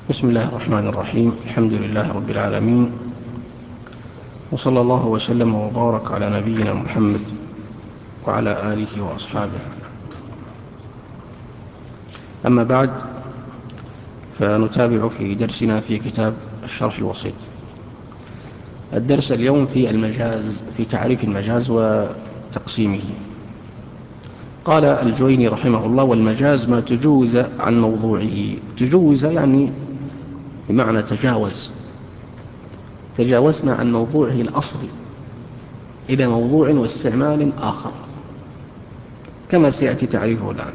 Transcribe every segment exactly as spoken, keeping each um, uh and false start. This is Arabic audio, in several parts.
بسم الله الرحمن الرحيم. الحمد لله رب العالمين، وصلى الله وسلم وبارك على نبينا محمد وعلى آله وأصحابه. أما بعد، فنتابع في درسنا في كتاب الشرح الوسيط. الدرس اليوم في المجاز، في تعريف المجاز وتقسيمه. قال الجويني رحمه الله: والمجاز ما تجوز عن موضوعه. تجوز يعني بمعنى تجاوز، تجاوزنا عن موضوعه الأصلي إلى موضوع واستعمال آخر، كما سيأتي تعريفه الآن.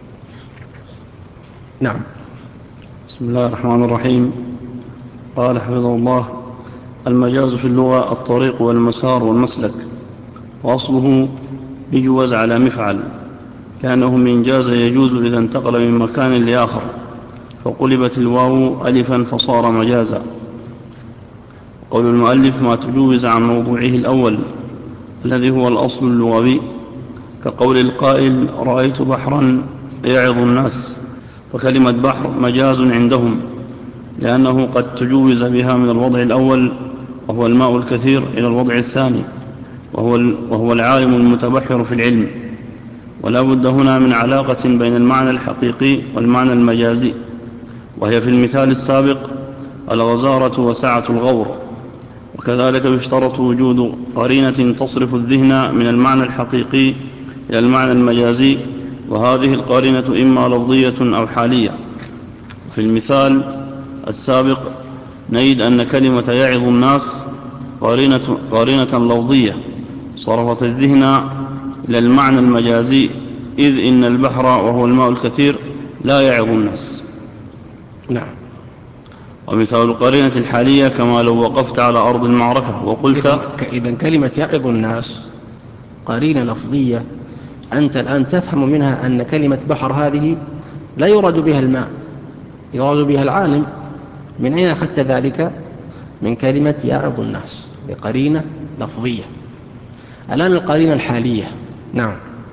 نعم. بسم الله الرحمن الرحيم. قال حفظه الله: المجاز في اللغة الطريق والمسار والمسلك، وأصله يجوز على مفعل، كأنه من جاز يجوز إذا انتقل من مكان لآخر، فقلبت الواو ألفا فصار مجازا. قول المؤلف: ما تجوز عن موضوعه الأول الذي هو الأصل اللغوي، كقول القائل: رأيت بحرا يعظ الناس، فكلمة بحر مجاز عندهم، لأنه قد تجوز بها من الوضع الأول وهو الماء الكثير إلى الوضع الثاني وهو, وهو العالم المتبحر في العلم. ولا بد هنا من علاقة بين المعنى الحقيقي والمعنى المجازي، وهي في المثال السابق الغزارة وسعة الغور. وكذلك يشترط وجود قرينة تصرف الذهن من المعنى الحقيقي إلى المعنى المجازي، وهذه القرينة إما لفظية أو حالية. في المثال السابق نجد أن كلمة يعظ الناس قرينة, قرينة لفظية صرفت الذهن إلى المعنى المجازي، إذ إن البحر وهو الماء الكثير لا يعظ الناس. نعم. ومثال القرينة الحالية كما لو وقفت على أرض المعركة وقلت. إذن كلمة يعظ الناس قرينة لفظية، أنت الآن تفهم منها أن كلمة بحر هذه لا يراد بها الماء، يراد بها العالم. من أين أخذت ذلك؟ من كلمة يعظ الناس، بقرينة لفظية. الآن القرينة الحالية. نعم.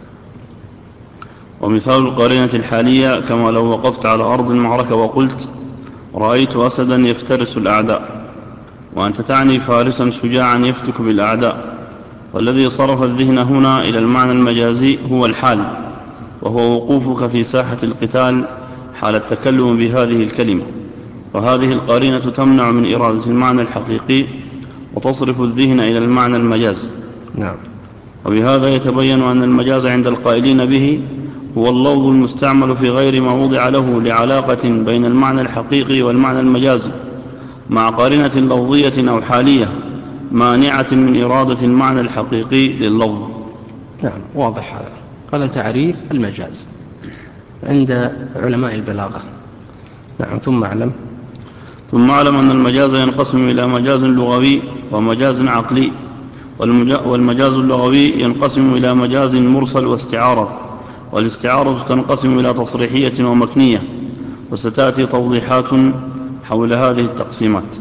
ومثال القرينة الحالية كما لو وقفت على أرض المعركة وقلت: رأيت أسدا يفترس الأعداء، وأنت تعني فارسا شجاعا يفتك بالأعداء. والذي صرف الذهن هنا إلى المعنى المجازي هو الحال، وهو وقوفك في ساحة القتال حال التكلم بهذه الكلمة. وهذه القرينة تمنع من إرادة المعنى الحقيقي وتصرف الذهن إلى المعنى المجازي. نعم. وبهذا يتبين أن المجاز عند القائلين به هو اللفظ المستعمل في غير ما وضع له لعلاقة بين المعنى الحقيقي والمعنى المجازي، مع قرينة لفظية أو حالية مانعة من إرادة المعنى الحقيقي لللفظ. نعم، واضح هذا. هذا تعريف المجاز عند علماء البلاغة. نعم. ثم أعلم ثم أعلم أن المجاز ينقسم إلى مجاز لغوي ومجاز عقلي. والمجاز اللغوي ينقسم إلى مجاز مرسل واستعارة، والاستعارة تنقسم إلى تصريحية ومكنية، وستأتي توضيحات حول هذه التقسيمات.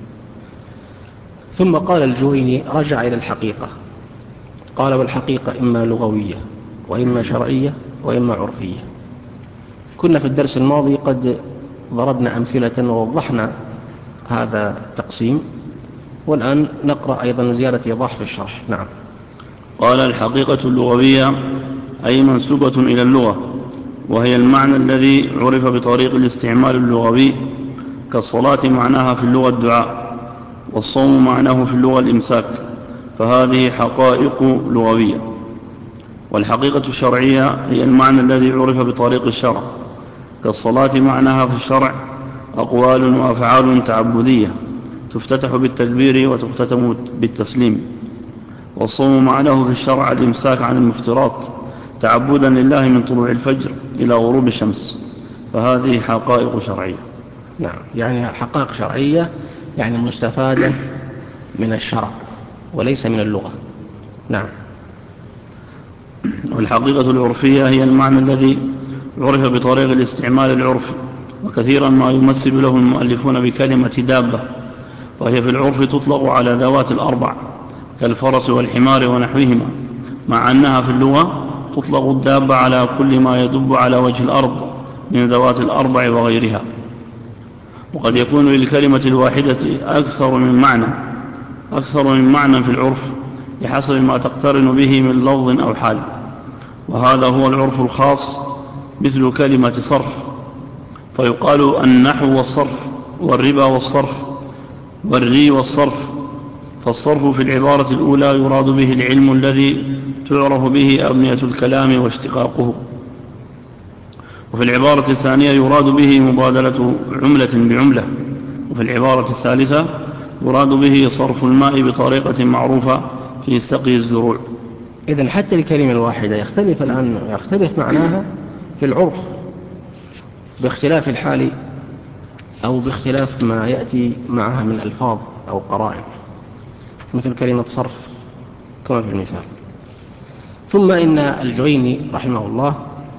ثم قال الجويني: رجع إلى الحقيقة. قال: والحقيقة إما لغوية وإما شرعية وإما عرفية. كنا في الدرس الماضي قد ضربنا أمثلة ووضحنا هذا التقسيم، والآن نقرأ أيضا زيادة إيضاح في الشرح. نعم. قال: الحقيقة اللغوية أي منسوبة إلى اللغة، وهي المعنى الذي عرف بطريق الاستعمال اللغوي، كالصلاة معناها في اللغة الدعاء، والصوم معناه في اللغة الإمساك، فهذه حقائق لغوية. والحقيقة الشرعية هي المعنى الذي عرف بطريق الشرع، كالصلاة معناها في الشرع أقوال وأفعال تعبدية تفتتح بالتكبير وتختتم بالتسليم، والصوم معناه في الشرع الإمساك عن المفترات تعبدا لله من طلوع الفجر إلى غروب الشمس، فهذه حقائق شرعية. نعم، يعني حقائق شرعية، يعني مستفادة من الشرع وليس من اللغة. نعم. والحقيقة العرفية هي المعنى الذي عرف بطريق الاستعمال العرفي، وكثيرا ما يمثل له المؤلفون بكلمة دابة، وهي في العرف تطلق على ذوات الأربع كالفرس والحمار ونحوهما، مع أنها في اللغة تطلق الدابة على كل ما يدب على وجه الأرض من ذوات الأربع وغيرها. وقد يكون للكلمة الواحدة أكثر من معنى أكثر من معنى في العرف بحسب ما تقترن به من لفظ أو حال، وهذا هو العرف الخاص، مثل كلمة صرف، فيقال النحو والصرف والربا والصرف والري والصرف. فالصرف في العبارة الأولى يراد به العلم الذي تعرف به أبنية الكلام واشتقاقه، وفي العبارة الثانية يراد به مبادلة عملة بعملة، وفي العبارة الثالثة يراد به صرف الماء بطريقة معروفة في سقي الزروع. إذن حتى الكلمة الواحدة يختلف الآن يختلف معناها في العرف باختلاف الحال أو باختلاف ما يأتي معها من ألفاظ أو قرائن، مثل كلمة صرف كما في المثال. ثم إن الجويني رحمه الله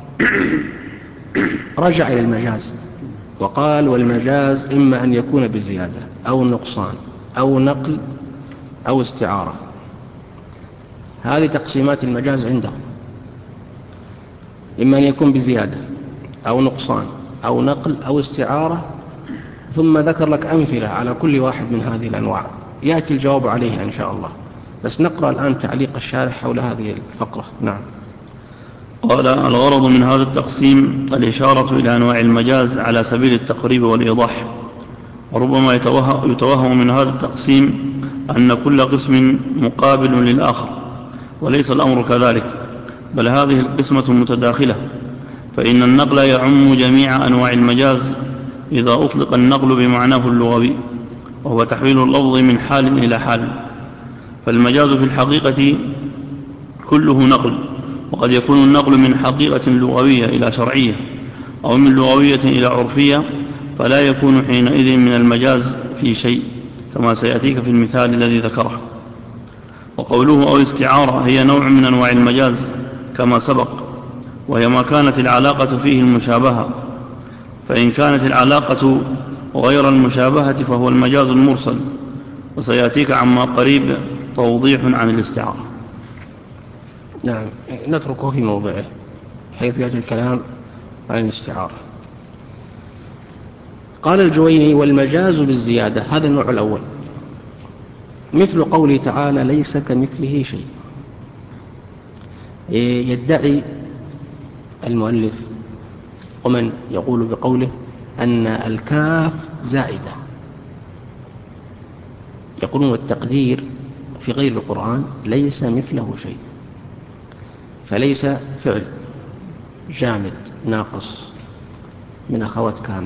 رجع إلى المجاز وقال: والمجاز إما أن يكون بزيادة أو نقصان أو نقل أو استعارة. هذه تقسيمات المجاز عنده، إما أن يكون بزيادة أو نقصان أو نقل أو استعارة، ثم ذكر لك أمثلة على كل واحد من هذه الأنواع يأتي الجواب عليها إن شاء الله. بس نقرأ الآن تعليق الشارح حول هذه الفقرة. نعم. قال: الغرض من هذا التقسيم الإشارة إلى أنواع المجاز على سبيل التقريب والإيضاح. وربما يتوهم من هذا التقسيم أن كل قسم مقابل للآخر، وليس الأمر كذلك، بل هذه القسمة متداخلة، فإن النقل يعم جميع أنواع المجاز إذا أطلق النقل بمعناه اللغوي، وهو تحويل اللفظ من حال إلى حال. فالمجاز في الحقيقة كله نقل، وقد يكون النقل من حقيقة لغوية إلى شرعية، أو من لغوية إلى عرفية، فلا يكون حينئذ من المجاز في شيء، كما سيأتيك في المثال الذي ذكره. وقوله أو استعارة هي نوع من أنواع المجاز كما سبق، وهي ما كانت العلاقة فيه المشابهة، فإن كانت العلاقة غير المشابهة فهو المجاز المرسل، وسيأتيك عما قريب توضيح عن الاستعارة. نعم، نتركه في موضعه حيث يأتي الكلام عن الاستعارة. قال الجويني: والمجاز بالزيادة، هذا النوع الأول، مثل قوله تعالى: ليس كمثله شيء. يدعي المؤلف ومن يقول بقوله أن الكاف زائدة، يقولون التقدير في غير القرآن ليس مثله شيء، فليس فعل جامد ناقص من أخوات كان،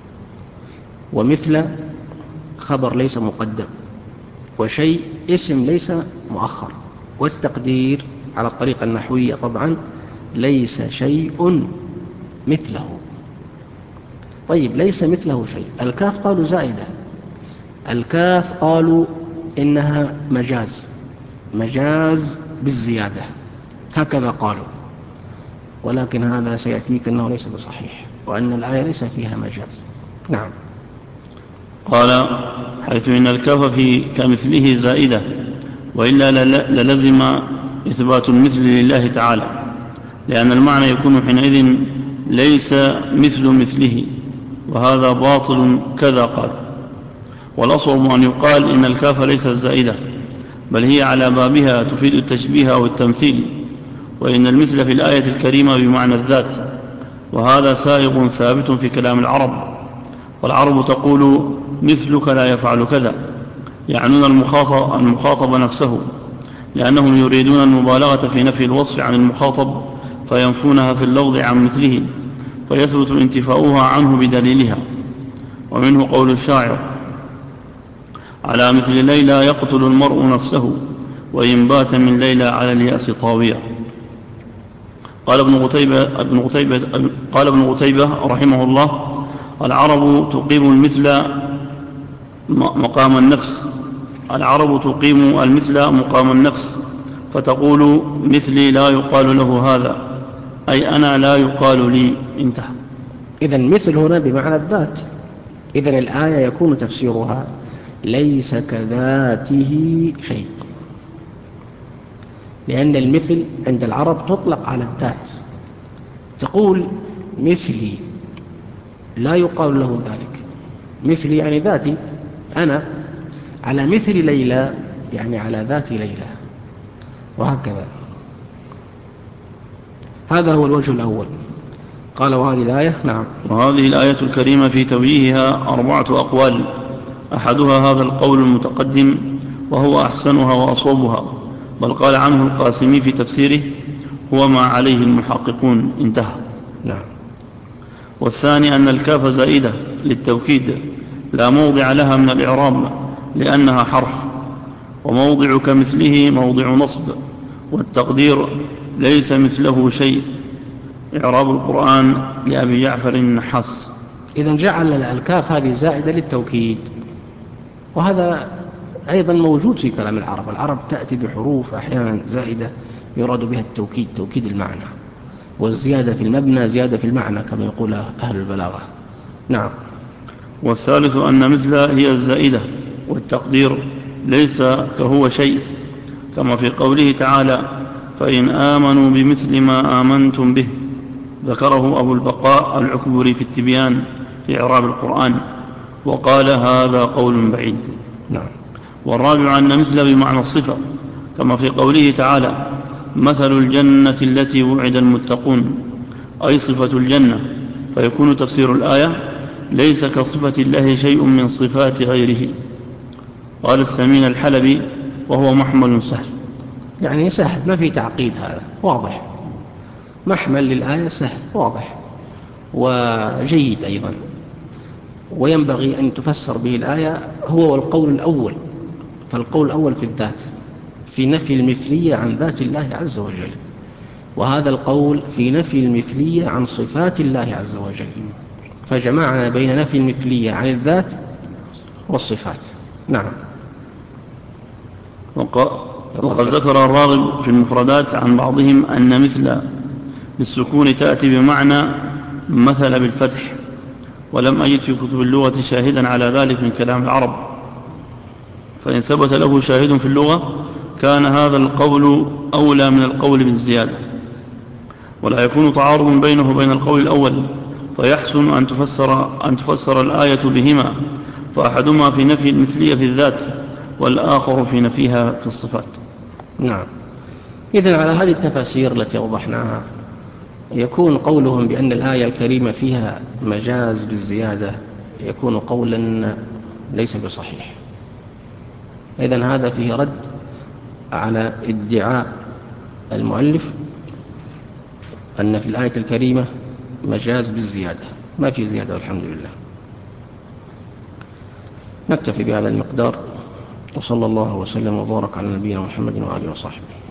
ومثل خبر ليس مقدم، وشيء اسم ليس مؤخر، والتقدير على الطريقة النحوية طبعا ليس شيء مثله. طيب، ليس مثله شيء، الكاف قالوا زائدة، الكاف قالوا إنها مجاز، مجاز بالزيادة، هكذا قالوا، ولكن هذا سيأتيك أنه ليس بصحيح، وأن الآية ليس فيها مجاز. نعم. قال: حيث إن الكاف في كمثله زائدة، وإلا للزم إثبات المثل لله تعالى، لأن المعنى يكون حينئذ ليس مثل مثله، وهذا باطل كذا قال. والأصوب أن يقال إن الكاف ليست زائدة، بل هي على بابها تفيد التشبيه أو التمثيل، وإن المثل في الآية الكريمة بمعنى الذات، وهذا سائغ ثابت في كلام العرب. والعرب تقول مثلك لا يفعل كذا، يعنون المخاطب, المخاطب نفسه، لأنهم يريدون المبالغة في نفي الوصف عن المخاطب، فينفونها في اللفظ عن مثله، فيثبت انتفاؤها عنه بدليلها. ومنه قول الشاعر: على مثل ليلى يقتل المرء نفسه، وإن بات من ليلى على اليأس طاوية. قال ابن قتيبة, ابن قتيبة, قال ابن قتيبة رحمه الله: العرب تقيم المثل مقام النفس العرب تقيم المثل مقام النفس، فتقول مثلي لا يقال له هذا، أي أنا لا يقال لي. انتهى. إذن مثل هنا بمعنى الذات، إذن الآية يكون تفسيرها ليس كذاته شيء، لأن المثل عند العرب تطلق على الذات، تقول مثلي لا يقال له ذلك، مثلي يعني ذاتي أنا، على مثل ليلى يعني على ذات ليلى، وهكذا. هذا هو الوجه الأول. قال وهذه الآية نعم وهذه الآية الكريمة في توجيهها أربعة أقوال، أحدها هذا القول المتقدم وهو أحسنها وأصوبها، بل قال عنه القاسمي في تفسيره هو ما عليه المحققون، انتهى. نعم. والثاني أن الكاف زائدة للتوكيد لا موضع لها من الإعراب لأنها حرف، وموضع كمثله موضع نصب، والتقدير ليس مثله شيء، إعراب القرآن لأبي جعفر النحاس. إذن جعل الكاف هذه زائدة للتوكيد، وهذا أيضا موجود في كلام العرب. العرب تأتي بحروف أحيانا زائدة يراد بها التوكيد، توكيد المعنى، والزيادة في المبنى زيادة في المعنى كما يقول أهل البلاغة. نعم. والثالث أن مثل هي الزائدة، والتقدير ليس كهو شيء، كما في قوله تعالى فإن آمنوا بمثل ما آمنتم به، ذكره أبو البقاء العكبري في التبيان في إعراب القرآن، وقال هذا قول بعيد. نعم. والرابع أن مثل بمعنى الصفة، كما في قوله تعالى مثل الجنة التي وعد المتقون، أي صفة الجنة، فيكون تفسير الآية ليس كصفة الله شيء من صفات غيره. قال السمين الحلبي وهو محمل سهل، يعني سهل ما في تعقيد، هذا واضح، محمل للآية سهل واضح وجيد أيضا. وينبغي أن تفسر به الآية هو والقول الأول، فالقول الأول في الذات في نفي المثلية عن ذات الله عز وجل، وهذا القول في نفي المثلية عن صفات الله عز وجل، فجمعنا بين نفي المثلية عن الذات والصفات. نعم. وقد ذكر الراغب في المفردات عن بعضهم أن مثل بالسكون تأتي بمعنى مثل بالفتح، ولم أجد في كتب اللغة شاهدا على ذلك من كلام العرب، فإن ثبت له شاهد في اللغة كان هذا القول أولى من القول بالزيادة، ولا يكون تعارض بينه وبين القول الأول، فيحسن أن تفسر, أن تفسر الآية بهما، فأحدهما في نفي المثلية في الذات والآخر في نفيها في الصفات. نعم. إذن على هذه التفاسير التي أوضحناها يكون قولهم بأن الآية الكريمة فيها مجاز بالزيادة يكون قولا ليس بصحيح. إذن هذا فيه رد على ادعاء المؤلف أن في الآية الكريمة مجاز بالزيادة، ما في زيادة والحمد لله. نكتفي بهذا المقدار، وصلى الله وسلم وبارك على نبينا محمد وآله وصحبه.